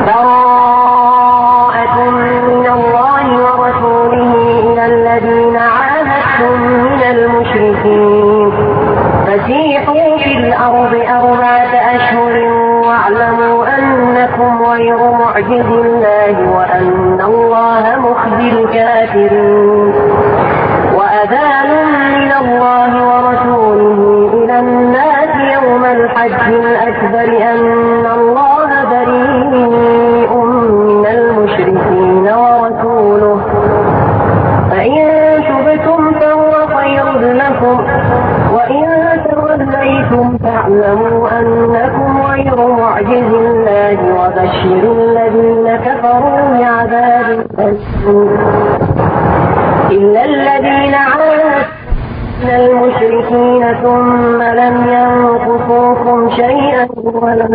براءة من الله ورسوله إلى الذين عاهدتم من المشركين فسيحوا في الأرض 4 أشهر واعلموا أنكم غير معجز الله وأن الله مخزي الكافرين. وأذان من الله ورسوله إلى الناس يوم الحج الأكبر أن الله بريء من المشركين ورسوله فإن تبتم فهو خير لكم وإن توليتم فاعلموا أنكم غير معجز الله وبشر الذين كفروا بعذاب أليم. إلا الذين عاهدتم من المشركين ثم لم ينقصوكم شيئا ولم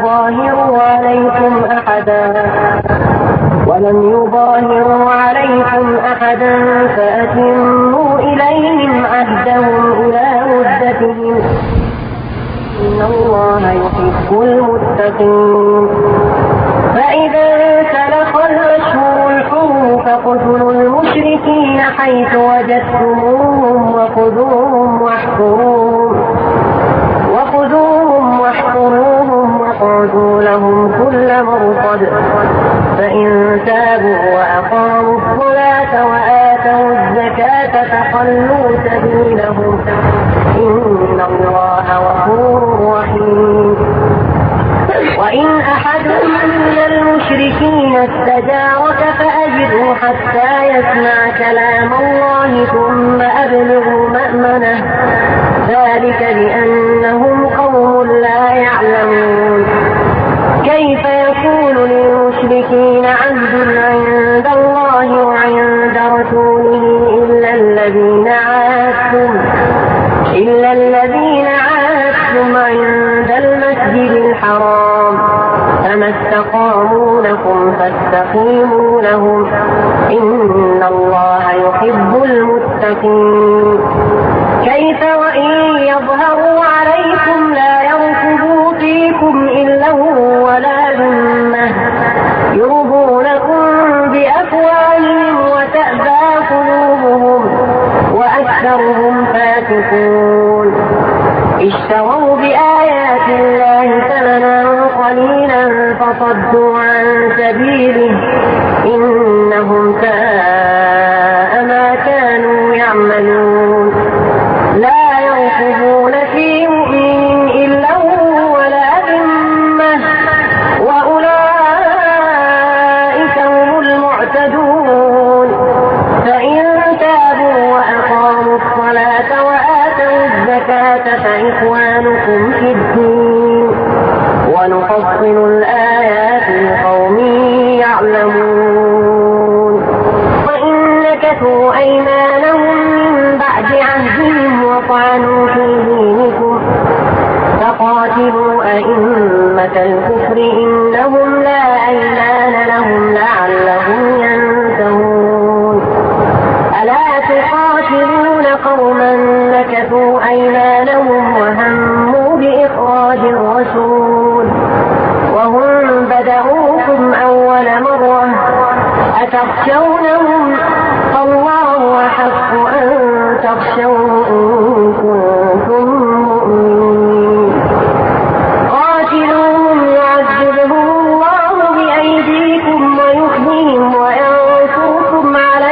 يظاهروا عليكم أحدا فأتموا إليهم عهدهم إلى مدتهم إن الله يحب المتقين. فإذا سلخ الأشهر الحرم فاقتلوا المشركين حيث وجدتموهم وخذوهم واحصروهم واقعدوا لهم كل مرصد فإن تابوا وأقاموا الصلاة وآتوا الزكاة فخلوا سبيلهم إن الله غفور رحيم. وإن أحد من المشركين استجارك فأجره حتى يسمع كلام الله ثم أبلغوا مأمنه ذلك بأنهم قوم لا يعلمون. كيف يكون للمشركين عهد عند الله وعند رسوله إلا الذين عاهدتم عند المسجد الحرام فما استقاموا لكم فاستقيموا لهم إن الله يحب المتقين. كيف وإن يظهروا عليكم لا يركبوا فيكم إلا ولا ذمة يرضونكم بأفواههم وتأبى قلوبهم وأكثرهم فاسقون. اشتروا بآيات الله ثمنا قليلا فصدوا عن سبيله إنهم ساء ما كانوا يعملون. لا يرقبون في مؤمن إلا ولا ذمة وأولئك هم المعتدون. فإن تابوا وأقاموا الصلاة وآتوا الزكاة فإخوانكم في الدين ونفصل الآيات لقوم يعلمون. وإن نكثوا أيمانهم من بعد عهدهم وطعنوا في دينكم فقاتلوا أئمة الكفر إنهم لا أيمان لهم لعلهم ينتهون. ألا تقاتلون قوما نكثوا أيمانهم وهموا بإخراج الرسول وهم بدأوكم أول مرة أتخشونهم فالله أحق أن تخشوه إن كنتم مؤمنين. قاتلوهم يعذبهم الله بأيديكم ويخزيهم وينصركم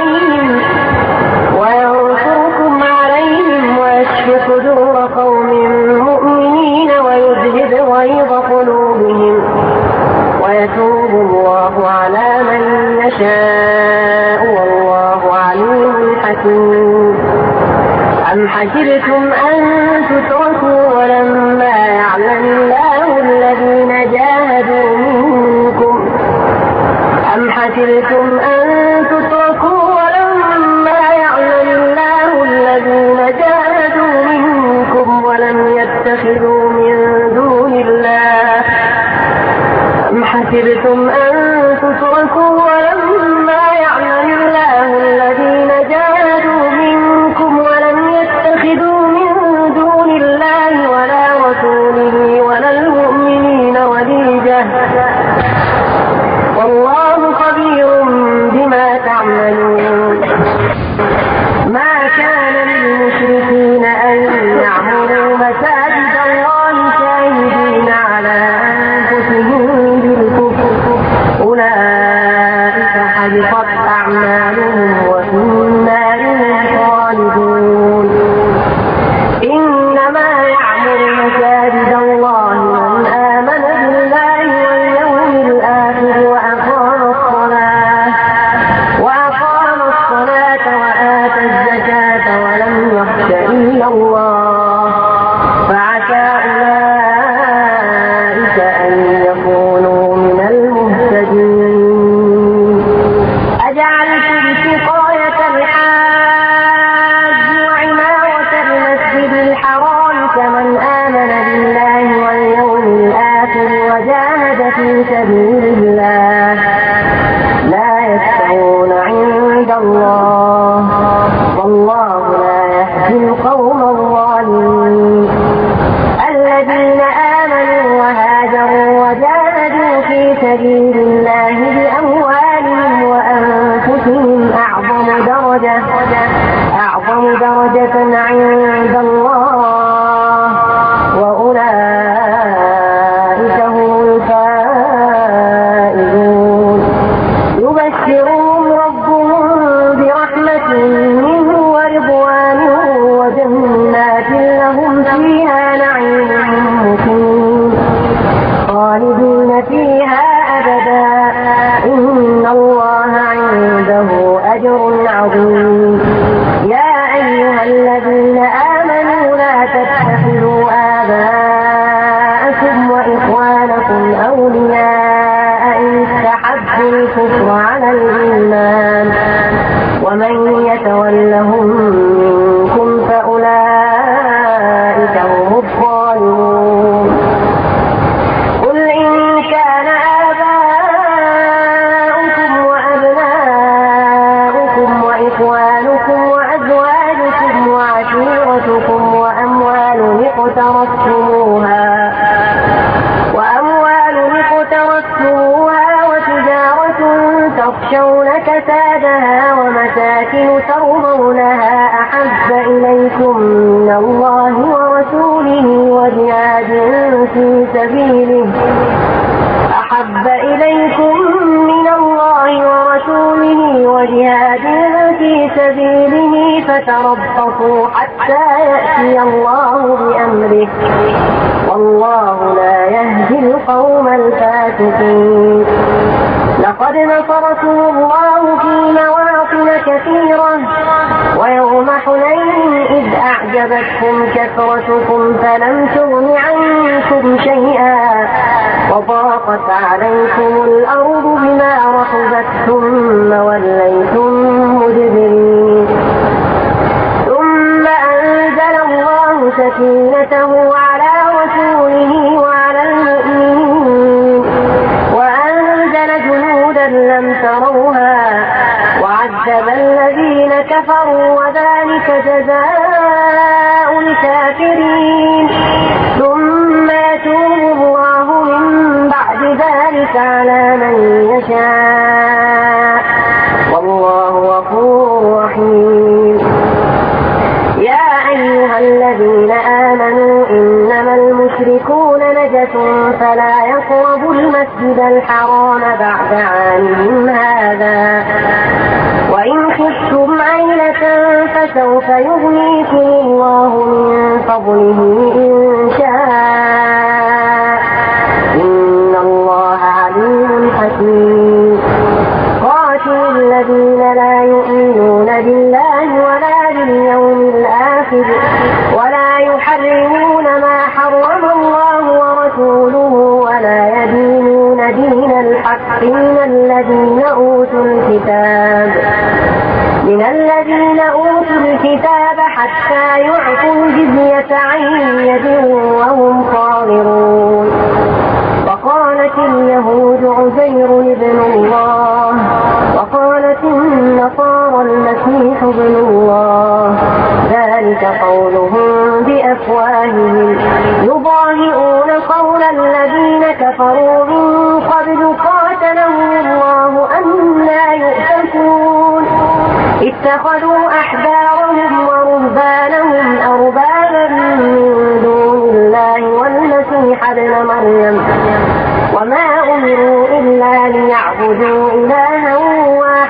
عليهم ويشف صدور قوم مؤمنين ويذهب غيظ قلوبهم ويتوب الله على من يشاء والله عليم حكيم. أم حسبتم أن تتركوا ولما يعلم الله الذين جاهدوا منكم ولم يتخذوا من دون الله حسبتم أن تتركوا ولما يعلم الله الذين جاهدوا منكم ولم يتخذوا من دون الله ولا رسوله ولا المؤمنين وليجة فحبطت أعمالهم وفي النار هم خالدون. إنما يعمر مساجد الله من آمن بالله واليوم الآخر وأقام الصلاة وآتى الزكاة ولم يخش إلا الله فعسى أولئك أن يكونوا من المهتدين. أجعلتم سقاية الحاج وعمارة المسجد الحرام كمن آمن بالله واليوم الآخر وجاهد في سبيل الله لا يستوون عند الله والله لا يهدي القوم الظالمين. الذين آمنوا وهاجروا وجاهدوا في سبيل الله بأموالهم وأنفسهم أعظم درجة عند الله وأولئك هم الفائزون. يبشرهم ربهم برحمة منه ورضوان وجنات لهم فيها نعيم مقيم خالدين فيها أبدا إن الله عنده أجر عظيم. يا أيها الذين آمنوا لا تتخذوا آباءكم وإخوانكم أولياء إن استحبوا الكفر على الإيمان ومن يتولهم منكم فأولئك هم الظالمون. قل إن كان آباؤكم وأبناؤكم وإخوانكم وأزواجكم وعشيرتكم وأموال اقترفتموها وتجارة تخشون كسادها ومساكن ترضونها أحب إليكم من الله ورسوله وجهاد في سبيله فتربصوا حتى يأتي الله بأمره والله لا يهدي القوم الفاسقين. لقد نصركم الله في مواطن كثيرة ويوم حنين إذ أعجبتكم كثرتكم فلم تغن عنكم شيئا وضاقت عليكم الأرض بما رحبت ثم وليتم مدبرين. ثم أنزل الله سكينته على رسوله وعلى المؤمنين وأنزل جنودا لم تروها وعذب الذين كفروا وذلك جزاء الكافرين. ثم يتوب الله من بعد ذلك على من يشاء والله غفور رحيم. يا أيها الذين آمنوا إنما المشركون نجس فلا يقربوا المسجد الحرام بعد عامهم هذا وإن خفتم عيلة فسوف يغنيكم الله من فضله إن شاء إن الله عليم حكيم. قاتلوا الذين لا يؤمنون بالله ولا باليوم الآخر ولا يحرمون ما حرم الله ورسوله ولا يدينون دين الحق من الذين أوتوا الكتاب حتى يعطوا الجزية عن يد وهم صاغرون. وقالت اليهود عزير ابن الله وقالت النصارى المسيح ابن الله ذلك قولهم بأفواههم يضاهئون قول الذين كفروا من قبل قاتلهم الله أنى يؤفكون. اتخذوا أحبارهم ورهبانهم أربابا من دون الله والمسيح ابن مريم وما أمروا إلا ليعبدوا إلها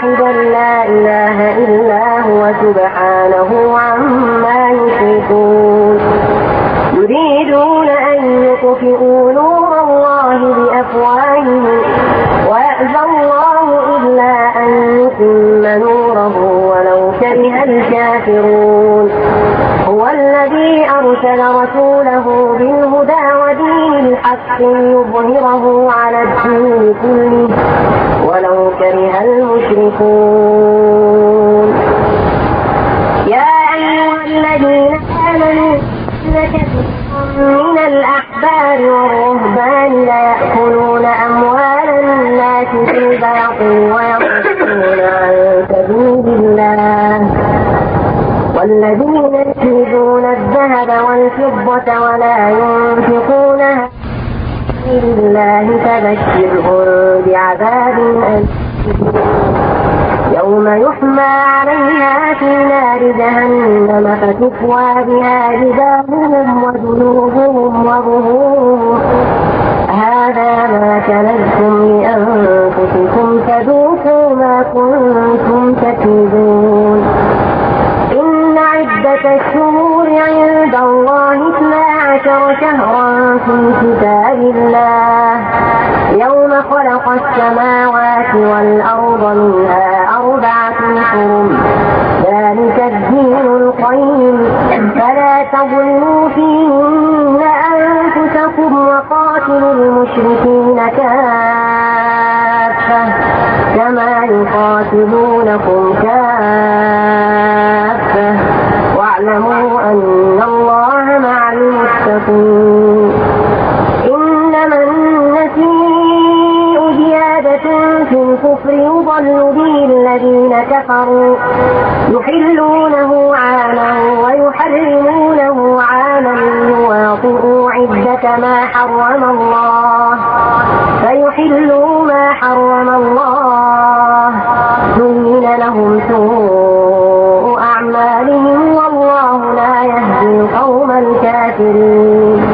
سبحانه عما يشركون يريدون أن يطفئوا نور الله بأفواههم ويأبى الله إلا أن يتم نوره ولو كره الكافرون هو الذي أرسل رسوله بالهدى ودين الحق ليظهره على الدين كله ولو كره المشركون يا أيها الذين آمنوا من الأحبار والرهبان ليأكلون أموال الناس بالباطل ويصدون عن سبيل الله والذين يكنزون الذهب والفضة ولا ينفقونها في سبيل الله فبشرهم بعذاب أليم يوم يحمى عليها في نار جهنم فتكوى بها جباههم وجنوبهم وظهورهم هذا ما كنزتم لأنفسكم فذوقوا ما كنتم تكنزون إن عدة الشهور عند الله 12 شهرا في كتاب الله يوم خلق السماوات والأرض منها 4 حرم ذلك الدين القيم فلا تظلموا فيهن أنفسكم وقاتلوا المشركين كافة كما يقاتلونكم كافة واعلموا أن الله مع المتقين إنما النسيء زيادة في الكفر يضل به الذين كفروا يحلونه عاما ويحرمونه عاما ليواطئوا عدة ما حرم الله فيحلوا ما حرم الله زين لهم سوء أعمالهم والله لا يهدي القوم الكافرين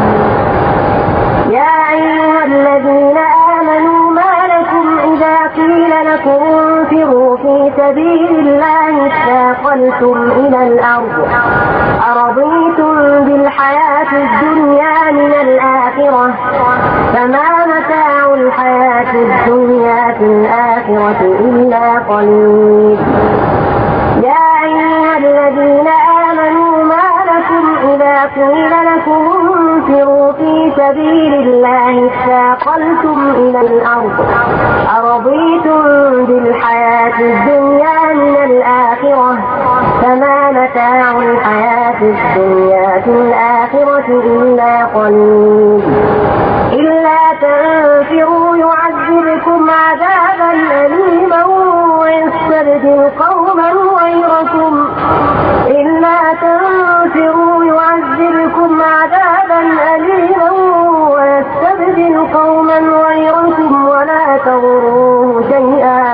يا أيها الذين آمنوا ما لكم إذا قيل لكم انفروا في سبيل الله اثاقلتم إلى الأرض أرضيتم بالحياة الدنيا من الآخرة فما متاع الحياة الدنيا في الآخرة إلا قليل يا أيها الذين آمنوا ما لكم إذا قيل لكم انفروا في سبيل الله اثاقلتم إلى الأرض أرضيتم بالحياة الدنيا من الآخرة فما متاع الحياة الدنيا في الآخرة إلا قليل إلا تنفروا يعذبكم عذابا أليما ويستبدل قوما غيركم إلا تنفروا يعذبكم عذابا أليما ويستبدل قوما غيركم ولا تضروه شيئا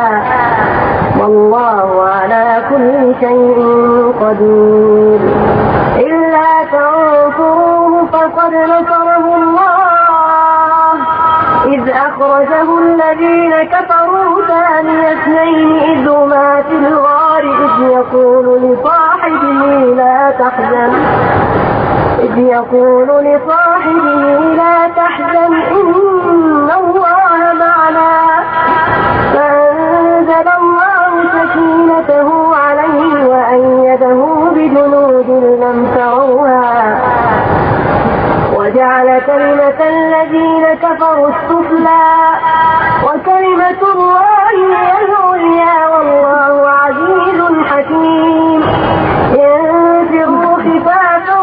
والله على كل شيء قدير إلا تنصروه فقد نصره الله إذ أخرجه الذين كفروا ثاني اثنين إذ هما في الغار إذ يقول لصاحبه لا تحزن إن الله معنا فأنزل الله سكينته عليه وأيده بجنود لم تروها وجعل كلمة الذين كفروا السفلى وكلمة الله هي العليا والله عزيز حكيم انفروا خفافا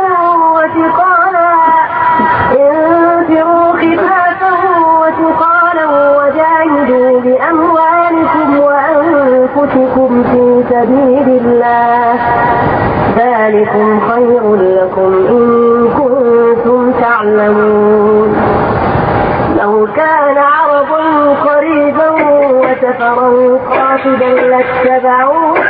وثقالا وجاهدوا بأموالكم وأنفسكم في سبيل الله ذلكم خير لكم إن كنتم تعلمون لو كان عرضا قريبا وسفرا قاصدا لاتبعوك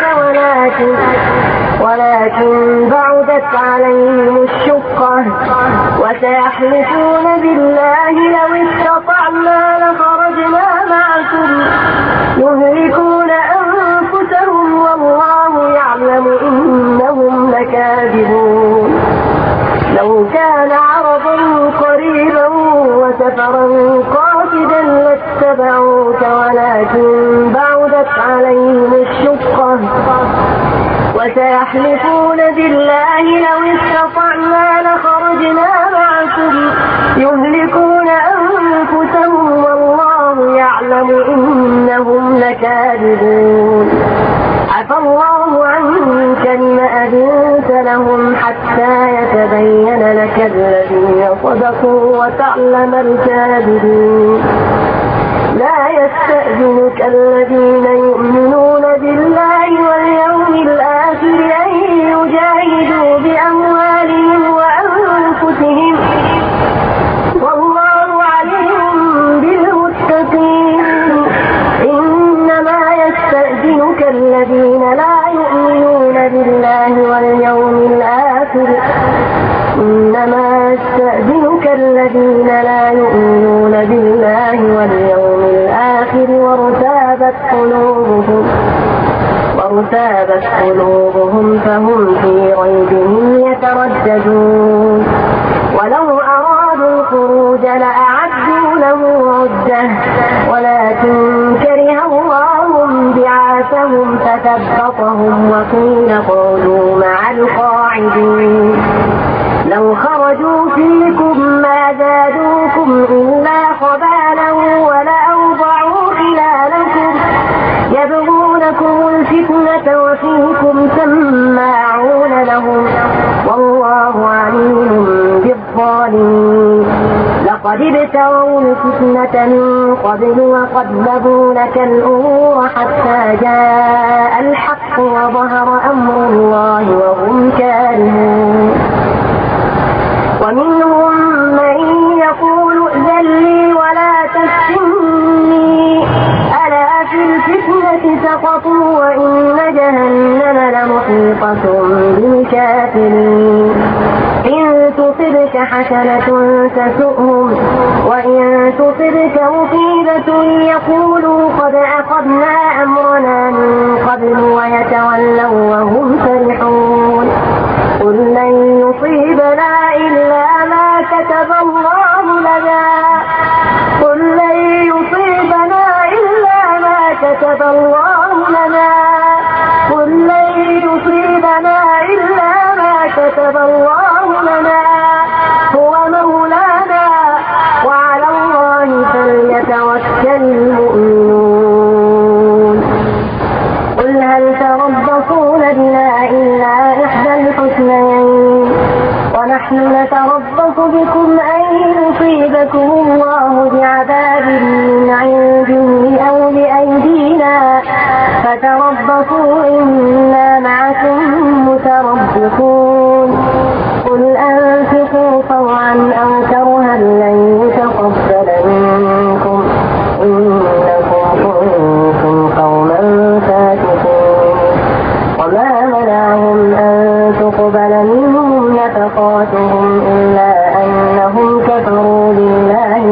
ولكن بعدت عليهم الشقة وسيحلفون بالله لو استطعنا لخرجنا معكم يهلكون أنفسهم والله يعلم إن ويحلفون بالله لو استطعنا لخرجنا معكم يهلكون أنفسهم والله يعلم إنهم لكاذبون عفى الله عنك لما أذنت لهم حتى يتبين لك الذين صدقوا وتعلم الكاذبين لا يستأذنك الذين يؤمنون بالله واليوم الآخر أن يجاهدوا بأموالهم وأنفسهم والله عليم بالمتقين إنما يستأذنك الذين لا يؤمنون بالله واليوم الآخر وارتابت قلوبهم فهم في ريبهم يترددون ولو أرادوا الخروج لأعدوا له عدة ولكن كره الله بعاثهم فثبطهم وقيل اقعدوا مع القاعدين لو خرجوا فيكم ما زادوكم إلا خبالا ولأوضعوا خلالكم يبغونكم الفتنة وفيكم سماعون لهم والله عليم بالظالمين لقد ابتغوا الفتنة من قبل وقلبوا لك الأمور حتى جاء الحق وظهر أمر الله وهم كارهون ومنهم من يقول ائذن لي ولا تفتني ألا في الفتنة سقطوا وإن جهنم لمحيطة بالكافرين إن تصبك حسنة تسؤهم وإن تصبك مصيبة يقولوا قد أخذنا أمرنا من قبل ويتولوا وهم فرحون قل لن يصيبنا إلا ما كتب الله لنا قل لن يصيبنا إلا ما كتب الله لنا قل لن يصيبنا إلا ما كتب الله لنا هو مولانا وعلى الله فليتوكل المؤمنون قل هل تربصون بنا إلا إحدى الحسنيين ونحن نتربص بكم أن يصيبكم الله بعذاب من عنده أو بأيدينا فتربصوا إنا معكم متربصون قل أنفقوا طوعا أو كرها لن يتقبل منكم إنكم كنتم قوما فاسقين وما منعهم أن تقبل منهم نفقاتهم إلا أنهم كفروا بالله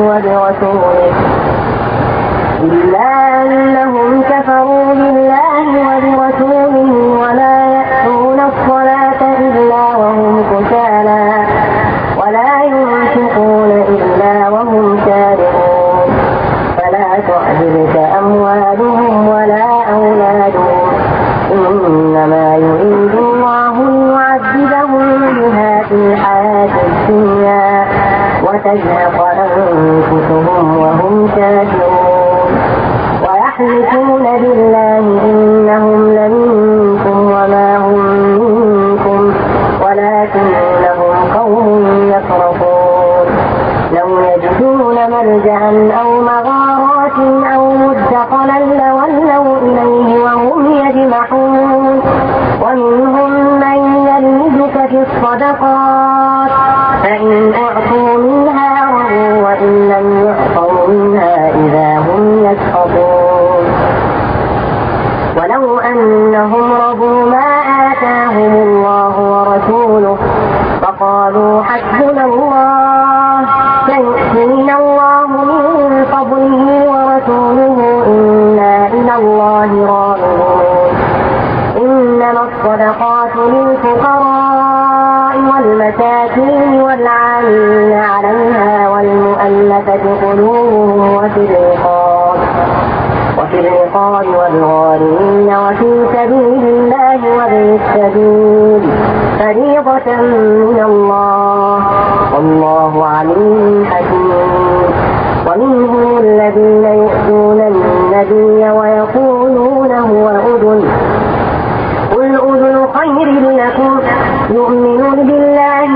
وبرسوله ولا يأتون الصلاة إلا وهم كسالى ولا ينفقون إلا وهم كارهون فلا تعجبك أموالهم ولا أولادهم إنما يريد الله ليعذبهم بها في الحياة الدنيا وتزهق أنفسهم وهم كافرون ويحلفون بالله إنهم لمنكم وما هم منكم ولكنهم قوم يفرقون لو يجدون ملجأ أو مغارات أو مدخلا لولوا إليه وهم يجمحون ومنهم من يلمزك في الصدقات فإن أعطوا منها رضوا وإن لم يعطوا منها إذا هم يسخطون ولو أنهم رضوا ما آتاهم الله ورسوله فقالوا حسبنا الله سيؤتينا الله من فضله ورسوله إنا إلى الله راغبون إنما الصدقات للفقراء والمساكين والعاملين عليها والمؤلفة قلوبهم وفي الرقاب والغارمين وفي سبيل الله وابن السبيل فريضة من الله والله عليم حكيم. ومنهم الذين يؤذون النبي ويقولون هو أذن قل أذن خير لكم يؤمن بالله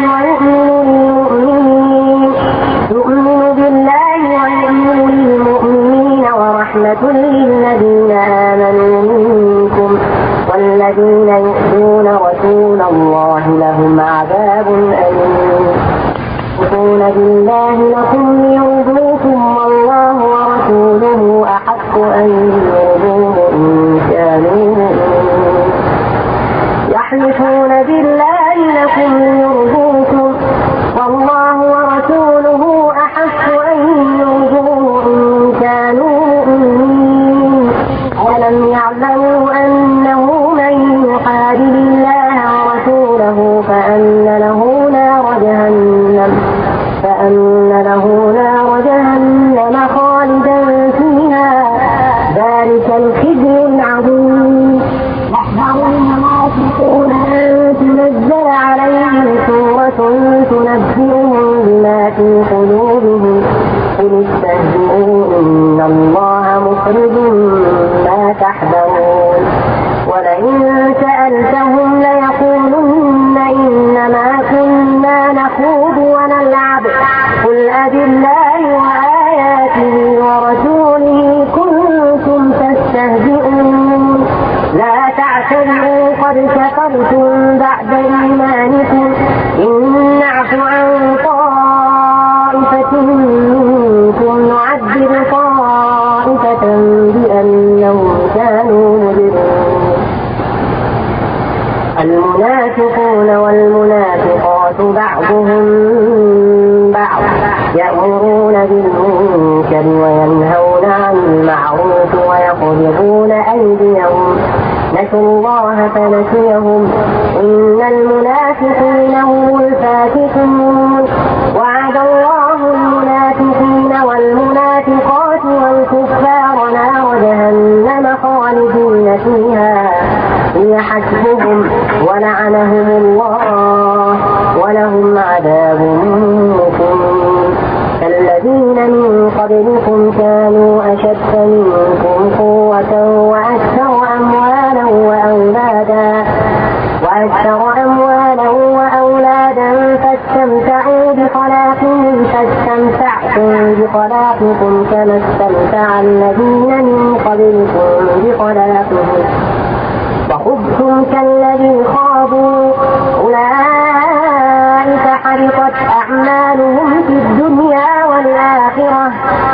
للمؤمنين ورحمة للذين آمنوا منكم والذين يؤذون رسول الله لهم عذاب أليم. يؤمنون بالله لكم ليرضوكم والله ورسوله أحق أن يرضوه إن كانوا مؤمنين. يحلفون بالله لكم ليرضوكم والله ورسوله أحق أن يرضوه إن كانوا مؤمنين. ألم يعلموا أنه من يحارب الله ورسوله فأن له نار جهنم خالدا فيها ذلك الخزي العظيم. يحذرون ما يشركون أن تنزل عليهم سورة تنبئهم بما في قلوبهم قل استهزئوا إن الله مخرج ما تحذرون. ولئن سألتهم ليقولن إنما كنا نخوض ونلعب قل أبالله وآياته ورسوله كنتم تستهزئون لا تعتذروا قد كفرتم بعد إيمانكم إن نعف عن طائفة منكم نعذب طائفة بأنهم كانوا مجرمين. المنافقون والمنافقات بعضهم بعض يأمرون بالمنكر وينهون عن المعروف ويقبضون أيديهم نسوا الله فنسيهم إن المنافقين هم الفاسقون. وعد الله المنافقين والمنافقات والكفار نار جهنم خالدين فيها هي حسبهم ولعنهم الله ولهم عذاب مقيم. كالذين من قبلكم كانوا أشد منكم قوة وأكثر أموالا وأولادا فاستمتعوا بخلاقهم فاستمتعتم بخلاقكم كما استمتع الذين من قبلكم بخلاقهم وخذتم كالذي خاضوا أولئك حبطت أعمالهم في الدنيا والآخرة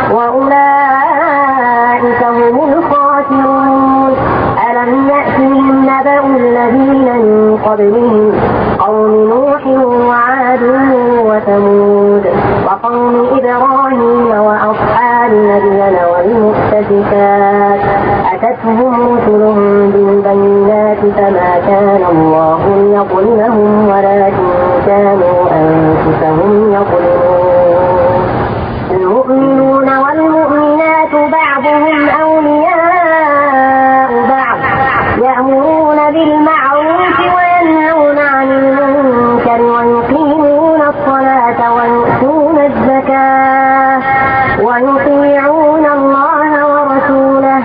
وأولئك هم الخاسرون. ألم يأتهم نبأ الذين من قبلهم قوم نوح وعاد وثمود وقوم إبراهيم وأصحاب مدين والمؤتفكات أتتهم رسلهم بالبينات فما كان الله ليظلمهم ولكن كانوا أنفسهم يظلمون. المؤمنون والمؤمنات بعضهم أولياء بعض يأمرون بالمعروف وينهون عن المنكر ويقيمون الصلاة ويؤتون الزكاة ويطيعون الله ورسوله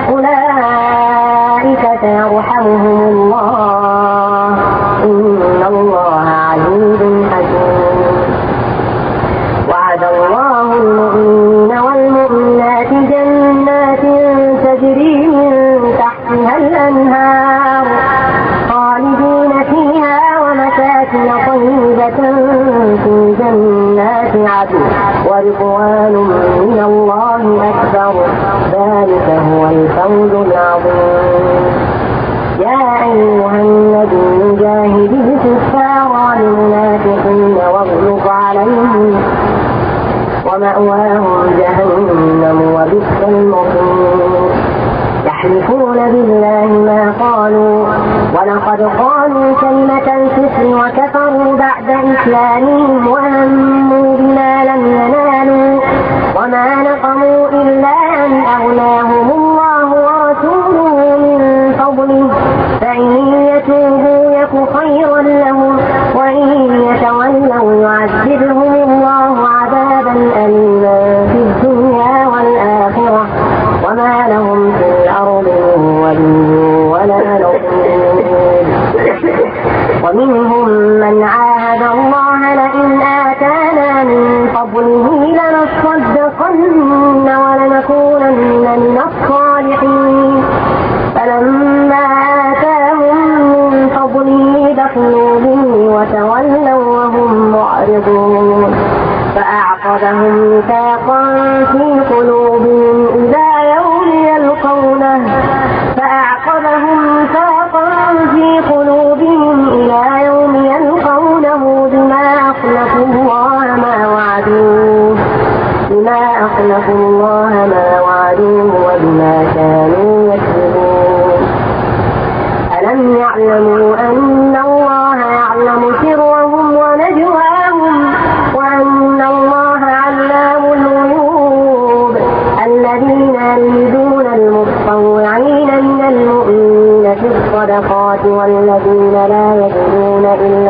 أولئك سيرحمهم الله إن الله عزيز حكيم. وعد الله المؤمنين والمؤمنات جنات تجري من تحتها الأنهار خالدين فيها ومساكن طيبة في جنات عدن ورضوان من الله أكبر ذلك هو الفوز العظيم. يا أيها النبي جاهد الكفار والمنافقين واغلظ عليهم ومأواهم جهنم وبئس المصير. يحلفون بالله ما قالوا ولقد قالوا كلمة الكفر وكفروا بعد إسلامهم وهموا بما لم ينالوا وما نقموا إلا أن أغناهم الله لهم في الأرض من ولي ولا نصير. ومنهم من عاهد الله لئن آتانا من فضله لنصدقن ولنكونن من الصالحين فلما آتاهم من فضله بخلوا به وتولوا وهم معرضون فأعقبهم نفاقا في قلوبهم إلى يوم يلقونه بما أخلفوا الله ما وعدوه وبما كانوا يكذبون. ألم يعلموا أن الله يعلم سرهم ونجواهم وأن الله علام الغيوب. الذين يلمزون المتطوعين من المؤمنين في الصدقات والذين لا يجدون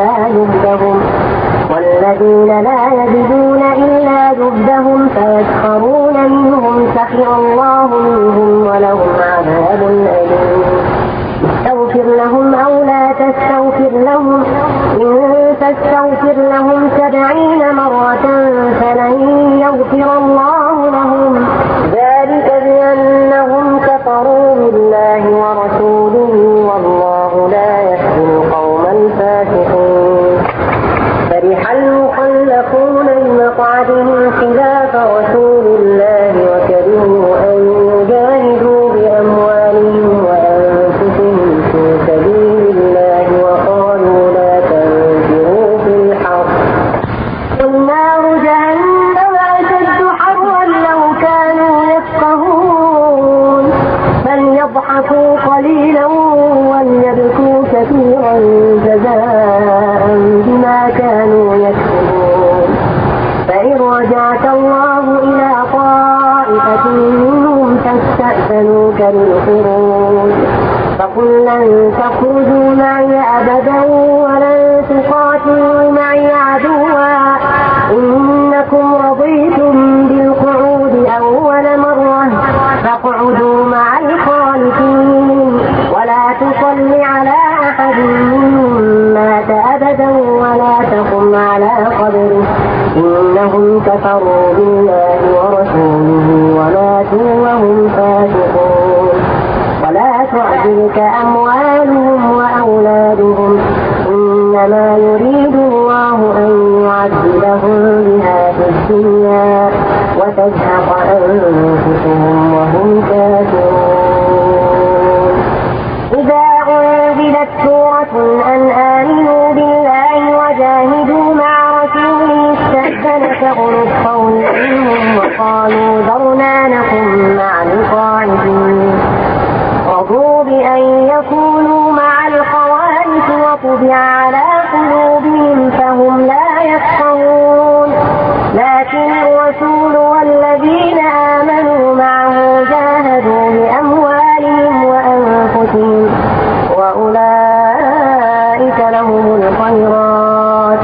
إلا جهدهم فيسخرون منهم سخر الله منهم ولهم عذاب أليم. استغفر لهم أو لا تستغفر لهم إن تستغفر لهم 70 مرة فلن يغفر الله لهم ذلك بأنهم كفروا بالله ورسوله والله لا يهدي القوم الفاسقين. فرح المخلفون بمقعدهم خلاف رسول الله وكرهوا أن يجاهدوا بأموالهم وأنفسهم في سبيل الله وقالوا لا تنفروا في الحرب قل نار جهنم أشد حرا لو كانوا يفقهون فليضحكوا قليلا وليبكوا كثيرا جزاء بما كانوا يكسبون. فإن رجعك الله إلى طائفة منهم فاستأذنوك للخروج فقل لن تخرجوا معي أبدا ولن تقاتلوا معي عدوا إنكم رضيتم بالقعود أول مرة فاقعدوا مع الخالفين ولا تصل على أحد منهم مات أبدا ولا تقم على قبره إنهم كفروا بالله ورسوله وماتوا وهم فاسقون. ولا تعجبك أموالهم وأولادهم إنما يريد الله أن يعذبهم بها في الدنيا وتزهق أنفسهم وهم كافرون. إذا أنزلت سورة أن آمنوا بالله وجاهدوا مع رسوله استأذنك أولو الطول منهم وقالوا ذرنا نكن مع القاعدين رضوا بأن يكونوا مع الخوارج وطبع على قلوبهم فهم لا يفقهون. لكن الرسول والذين آمنوا معه جاهدوا بأموالهم وأنفسهم وأولئك لهم الخيرات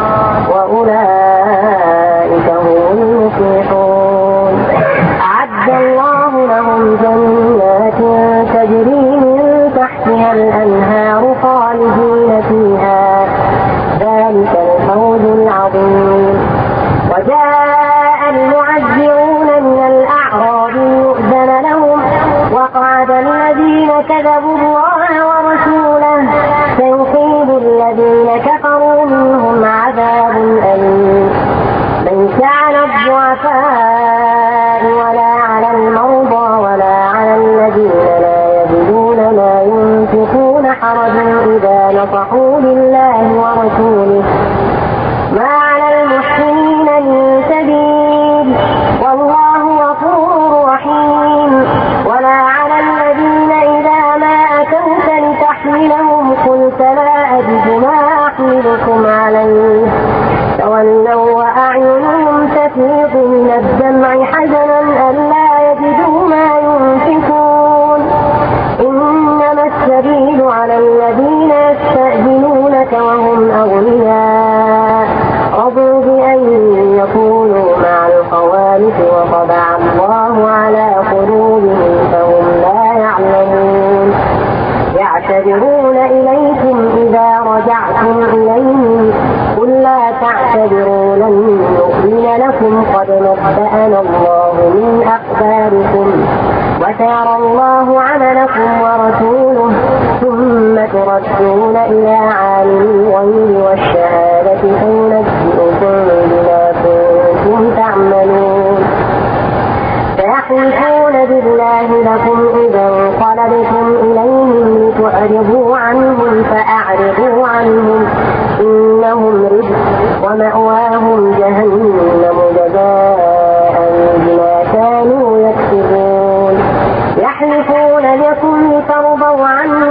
وأولئك هم المفلحون. أعد الله لهم جنات تجري من تحتها الأنهار خالدين فيها ذلك الفوز العظيم. وجاء المعذرون من الأعراب يؤذن لهم وقعد الذين كذبوا الله ورسوله سيصيب الذين كفروا منهم عذاب أليم. ليس على الضعفاء ولا على المرضى ولا على الذين لا يجدون ما ينفقون حرج إذا نصحوا لله ورسوله ما على المحسنين من سبيل والله غفور رحيم. ولا على الذين إذا ما أتوك لتحملهم قلت لا أجد ما أحملكم عليه تولوا وأعينهم تفيض من الدمع حزنا ألا يجدوا ما ينفقون. إنما السبيل على الذين يستأذنونك وهم أغنياء رضوا بأن يكونوا مع الخوالف وطبع الله على قلوبهم فهم لا يعتذرون إليكم إذا رجعتم إليهم قل لا تعتذروا لن نؤمن لكم قد نبأنا الله من أخباركم وسيرى الله عملكم ورسوله ثم تردون إلى عالم الغيب والشهادة فينبئكم بما كنتم تعملون سيحلفون بالله لكم إذا انقلبتم إليهم لتعرضوا عنهم فأعرضوا عنهم إنهم رجس ومأواهم جهنم جزاء بما كانوا يكسبون يحلفون لكم لترضوا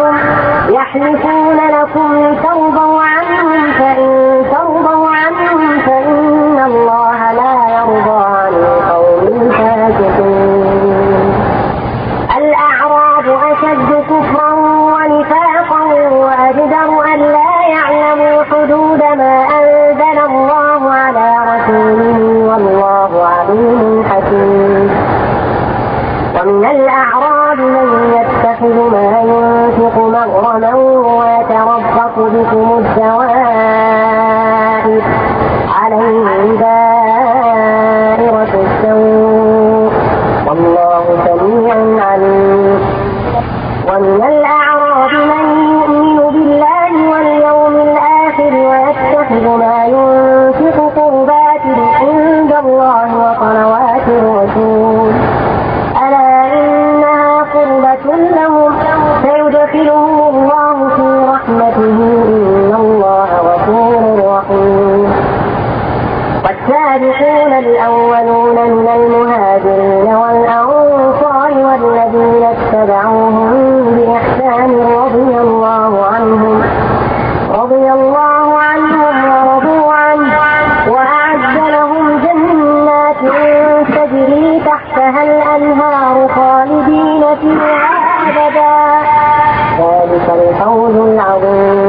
عنهم فإن ترضوا عنهم فإن الله لا يرضى عن القوم الفاسقين الأعراب أشد كفرا ونفاقا وأجدر أن لا يعلموا حدود ما أنزل الله على رسوله والله عليم حكيم ومن الأعراب من يتخذ ما ينفق مغرما ويتربص بكم الدوائر عليهم دائرة السوء والله سميع عليم ومن الأعراب من يؤمن بالله واليوم الآخر ويتخذ ما ينفق قربات عند الله وصلوات الرسول ألا إنها قربة لهم سيدخلهم الله في رحمته إن الله غفور رحيم والسابقون الأولون من المهاجرين والأنصار والذين اتبعوهم بإحسان رضي الله عنهم ورضوا عنه وأعد لهم جنات تجري تحتها الأنهار خالدين فيها أبدا ذلك الفوز العظيم